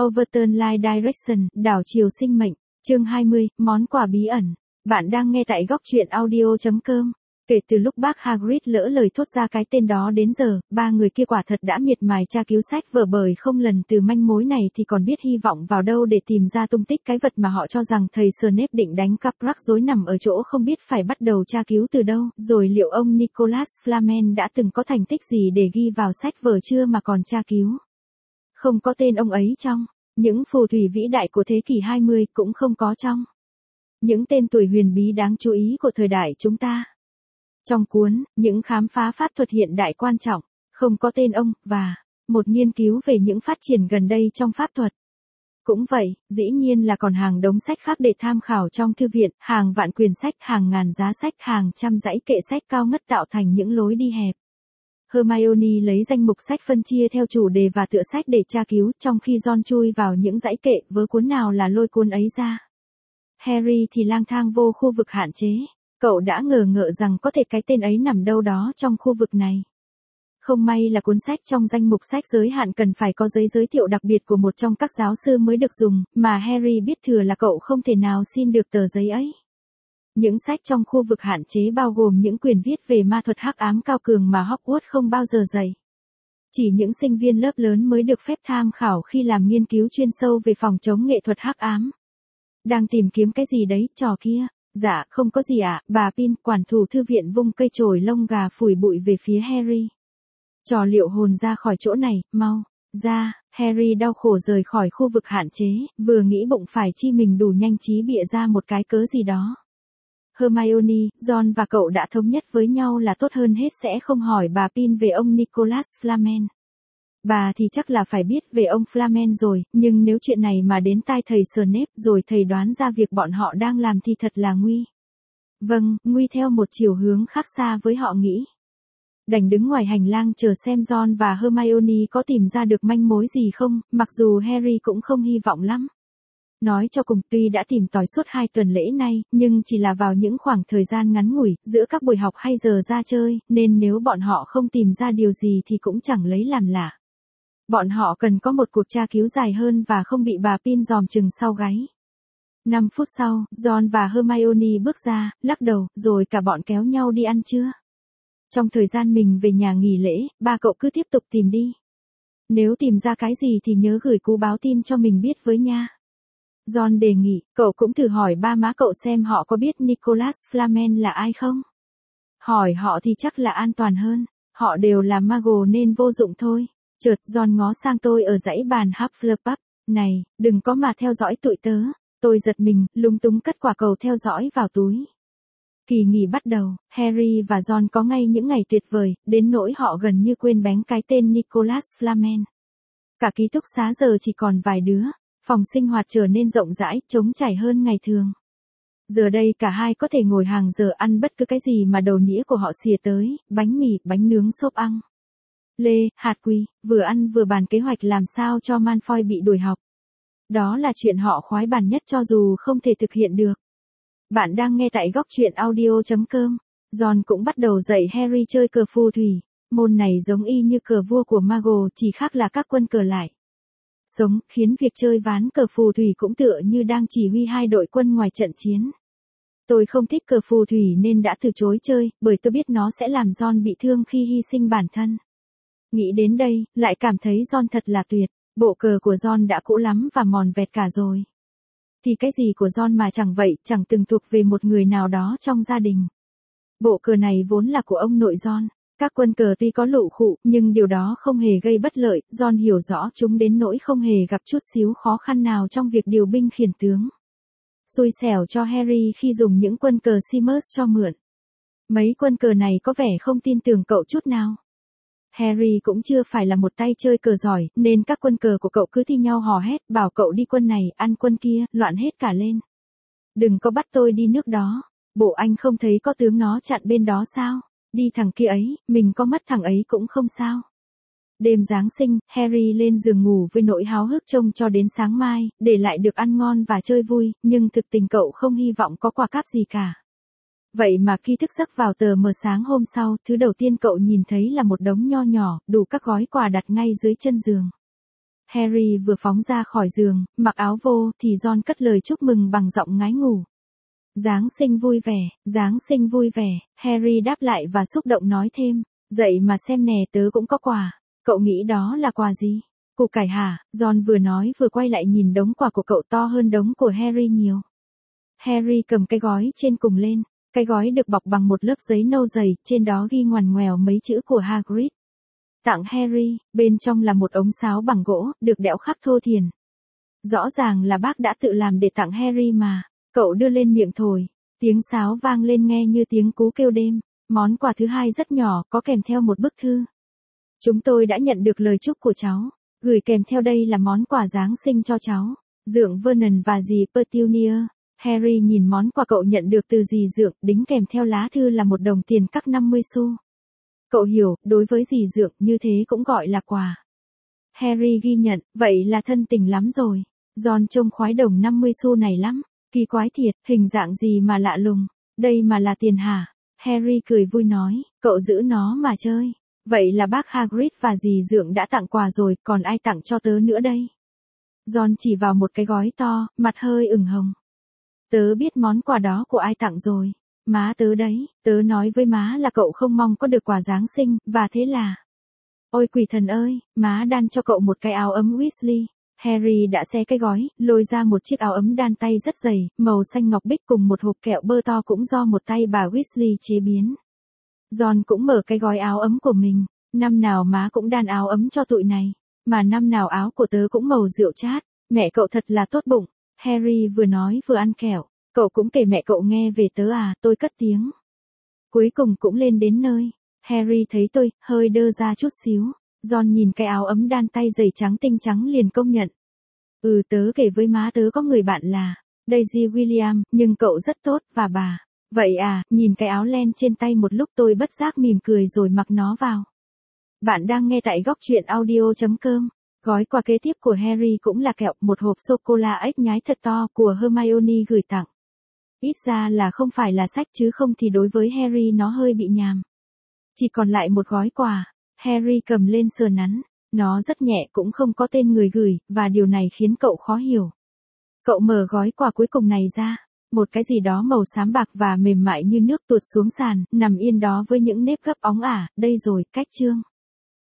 Overturn Life Direction, đảo chiều sinh mệnh, chương 20, món quà bí ẩn. Bạn đang nghe tại góc truyện audio.com. Kể từ lúc bác Hagrid lỡ lời thốt ra cái tên đó đến giờ, ba người kia quả thật đã miệt mài tra cứu sách vở bởi không lần từ manh mối này thì còn biết hy vọng vào đâu để tìm ra tung tích cái vật mà họ cho rằng thầy Snape định đánh cắp rắc rối nằm ở chỗ không biết phải bắt đầu tra cứu từ đâu, rồi liệu ông Nicholas Flamel đã từng có thành tích gì để ghi vào sách vở chưa mà còn tra cứu. Không có tên ông ấy trong những phù thủy vĩ đại của thế kỷ 20, cũng không có trong những tên tuổi huyền bí đáng chú ý của thời đại chúng ta. Trong cuốn, những khám phá pháp thuật hiện đại quan trọng, không có tên ông, và một nghiên cứu về những phát triển gần đây trong pháp thuật. Cũng vậy, dĩ nhiên là còn hàng đống sách khác để tham khảo trong thư viện, hàng vạn quyển sách, hàng ngàn giá sách, hàng trăm dãy kệ sách cao ngất tạo thành những lối đi hẹp. Hermione lấy danh mục sách phân chia theo chủ đề và tựa sách để tra cứu, trong khi Ron chui vào những dãy kệ, vớ cuốn nào là lôi cuốn ấy ra. Harry thì lang thang vô khu vực hạn chế. Cậu đã ngờ ngợ rằng có thể cái tên ấy nằm đâu đó trong khu vực này. Không may là cuốn sách trong danh mục sách giới hạn cần phải có giấy giới thiệu đặc biệt của một trong các giáo sư mới được dùng, mà Harry biết thừa là cậu không thể nào xin được tờ giấy ấy. Những sách trong khu vực hạn chế bao gồm những quyển viết về ma thuật hắc ám cao cường mà Hogwarts không bao giờ dạy. Chỉ những sinh viên lớp lớn mới được phép tham khảo khi làm nghiên cứu chuyên sâu về phòng chống nghệ thuật hắc ám. Đang tìm kiếm cái gì đấy, trò kia? Dạ, không có gì ạ, bà Pin, quản thủ thư viện vung cây chổi lông gà phủi bụi về phía Harry. Trò liệu hồn ra khỏi chỗ này, mau, ra, Harry đau khổ rời khỏi khu vực hạn chế, vừa nghĩ bụng phải chi mình đủ nhanh trí bịa ra một cái cớ gì đó. Hermione, Ron và cậu đã thống nhất với nhau là tốt hơn hết sẽ không hỏi bà Pin về ông Nicholas Flamel. Bà thì chắc là phải biết về ông Flamel rồi, nhưng nếu chuyện này mà đến tai thầy Snape rồi thầy đoán ra việc bọn họ đang làm thì thật là nguy. Vâng, nguy theo một chiều hướng khác xa với họ nghĩ. Đành đứng ngoài hành lang chờ xem Ron và Hermione có tìm ra được manh mối gì không, mặc dù Harry cũng không hy vọng lắm. Nói cho cùng, tuy đã tìm tòi suốt 2 tuần lễ nay, nhưng chỉ là vào những khoảng thời gian ngắn ngủi, giữa các buổi học hay giờ ra chơi, nên nếu bọn họ không tìm ra điều gì thì cũng chẳng lấy làm lạ. Bọn họ cần có một cuộc tra cứu dài hơn và không bị bà Pin giòm chừng sau gáy. 5 phút sau, Ron và Hermione bước ra, lắc đầu, rồi cả bọn kéo nhau đi ăn trưa. Trong thời gian mình về nhà nghỉ lễ, ba cậu cứ tiếp tục tìm đi. Nếu tìm ra cái gì thì nhớ gửi cú báo tin cho mình biết với nha. Ron đề nghị, cậu cũng thử hỏi ba má cậu xem họ có biết Nicholas Flamel là ai không? Hỏi họ thì chắc là an toàn hơn, họ đều là Muggle nên vô dụng thôi. Chợt Ron ngó sang tôi ở dãy bàn Hufflepuff, này, đừng có mà theo dõi tụi tớ. Tôi giật mình, lúng túng cất quả cầu theo dõi vào túi. Kỳ nghỉ bắt đầu, Harry và Ron có ngay những ngày tuyệt vời, đến nỗi họ gần như quên bén cái tên Nicholas Flamel. Cả ký túc xá giờ chỉ còn vài đứa, phòng sinh hoạt trở nên rộng rãi, trống trải hơn ngày thường. Giờ đây cả hai có thể ngồi hàng giờ ăn bất cứ cái gì mà đầu nĩa của họ xìa tới, bánh mì, bánh nướng xốp ăn. Lê, hạt quy, vừa ăn vừa bàn kế hoạch làm sao cho Malfoy bị đuổi học. Đó là chuyện họ khoái bàn nhất cho dù không thể thực hiện được. Bạn đang nghe tại góc truyện audio.com. Ron cũng bắt đầu dạy Harry chơi cờ phù thủy. Môn này giống y như cờ vua của Muggle, chỉ khác là các quân cờ lại sống, khiến việc chơi ván cờ phù thủy cũng tựa như đang chỉ huy hai đội quân ngoài trận chiến. Tôi không thích cờ phù thủy nên đã từ chối chơi, bởi tôi biết nó sẽ làm Ron bị thương khi hy sinh bản thân. Nghĩ đến đây, lại cảm thấy Ron thật là tuyệt. Bộ cờ của Ron đã cũ lắm và mòn vẹt cả rồi. Thì cái gì của Ron mà chẳng vậy, chẳng từng thuộc về một người nào đó trong gia đình. Bộ cờ này vốn là của ông nội Ron. Các quân cờ tuy có lụ khụ, nhưng điều đó không hề gây bất lợi, Ron hiểu rõ chúng đến nỗi không hề gặp chút xíu khó khăn nào trong việc điều binh khiển tướng. Xui xẻo cho Harry khi dùng những quân cờ Seamus cho mượn. Mấy quân cờ này có vẻ không tin tưởng cậu chút nào. Harry cũng chưa phải là một tay chơi cờ giỏi, nên các quân cờ của cậu cứ thi nhau hò hét, bảo cậu đi quân này, ăn quân kia, loạn hết cả lên. Đừng có bắt tôi đi nước đó. Bộ anh không thấy có tướng nó chặn bên đó sao? Đi thằng kia ấy, mình có mất thằng ấy cũng không sao. Đêm Giáng sinh, Harry lên giường ngủ với nỗi háo hức trông cho đến sáng mai, để lại được ăn ngon và chơi vui, nhưng thực tình cậu không hy vọng có quà cáp gì cả. Vậy mà khi thức giấc vào tờ mờ sáng hôm sau, thứ đầu tiên cậu nhìn thấy là một đống nho nhỏ, đủ các gói quà đặt ngay dưới chân giường. Harry vừa phóng ra khỏi giường, mặc áo vô, thì Ron cất lời chúc mừng bằng giọng ngái ngủ. Giáng sinh vui vẻ, Giáng sinh vui vẻ, Harry đáp lại và xúc động nói thêm, dậy mà xem nè tớ cũng có quà, cậu nghĩ đó là quà gì? Củ cải hả? Ron vừa nói vừa quay lại nhìn đống quà của cậu to hơn đống của Harry nhiều. Harry cầm cái gói trên cùng lên, cái gói được bọc bằng một lớp giấy nâu dày, trên đó ghi ngoằn ngoèo mấy chữ của Hagrid. Tặng Harry, bên trong là một ống sáo bằng gỗ, được đẽo khắc thô thiển. Rõ ràng là bác đã tự làm để tặng Harry mà. Cậu đưa lên miệng thổi, tiếng sáo vang lên nghe như tiếng cú kêu đêm. Món quà thứ hai rất nhỏ, có kèm theo một bức thư. Chúng tôi đã nhận được lời chúc của cháu. Gửi kèm theo đây là món quà Giáng sinh cho cháu. Dượng Vernon và dì Petunia. Harry nhìn món quà cậu nhận được từ dì Dượng, đính kèm theo lá thư là một đồng tiền cắc 50 xu. Cậu hiểu, đối với dì Dượng như thế cũng gọi là quà. Harry ghi nhận, vậy là thân tình lắm rồi. Ron trông khoái đồng 50 xu này lắm. Kỳ quái thiệt, hình dạng gì mà lạ lùng. Đây mà là tiền hả? Harry cười vui nói, cậu giữ nó mà chơi. Vậy là bác Hagrid và dì Dượng đã tặng quà rồi, còn ai tặng cho tớ nữa đây? Ron chỉ vào một cái gói to, mặt hơi ửng hồng. Tớ biết món quà đó của ai tặng rồi. Má tớ đấy, tớ nói với má là cậu không mong có được quà Giáng sinh, và thế là... Ôi quỷ thần ơi, má đan cho cậu một cái áo ấm Weasley. Harry đã xé cái gói, lôi ra một chiếc áo ấm đan tay rất dày, màu xanh ngọc bích cùng một hộp kẹo bơ to cũng do một tay bà Weasley chế biến. Ron cũng mở cái gói áo ấm của mình, năm nào má cũng đan áo ấm cho tụi này, mà năm nào áo của tớ cũng màu rượu chát, mẹ cậu thật là tốt bụng. Harry vừa nói vừa ăn kẹo, cậu cũng kể mẹ cậu nghe về tớ à, tôi cất tiếng. Cuối cùng cũng lên đến nơi, Harry thấy tôi, hơi đơ ra chút xíu. Ron nhìn cái áo ấm đan tay dày trắng tinh trắng liền công nhận. Tớ kể với má tớ có người bạn là Daisy William, nhưng cậu rất tốt, và bà. Vậy à, nhìn cái áo len trên tay một lúc tôi bất giác mỉm cười rồi mặc nó vào. Bạn đang nghe tại góc truyện audio.com. Gói quà kế tiếp của Harry cũng là kẹo, một hộp sô-cô-la ếch nhái thật to của Hermione gửi tặng. Ít ra là không phải là sách chứ không thì đối với Harry nó hơi bị nhàm. Chỉ còn lại một gói quà. Harry cầm lên sờ nắn, nó rất nhẹ cũng không có tên người gửi, và điều này khiến cậu khó hiểu. Cậu mở gói quà cuối cùng này ra, một cái gì đó màu xám bạc và mềm mại như nước tuột xuống sàn, nằm yên đó với những nếp gấp óng ả, đây rồi, cách chương.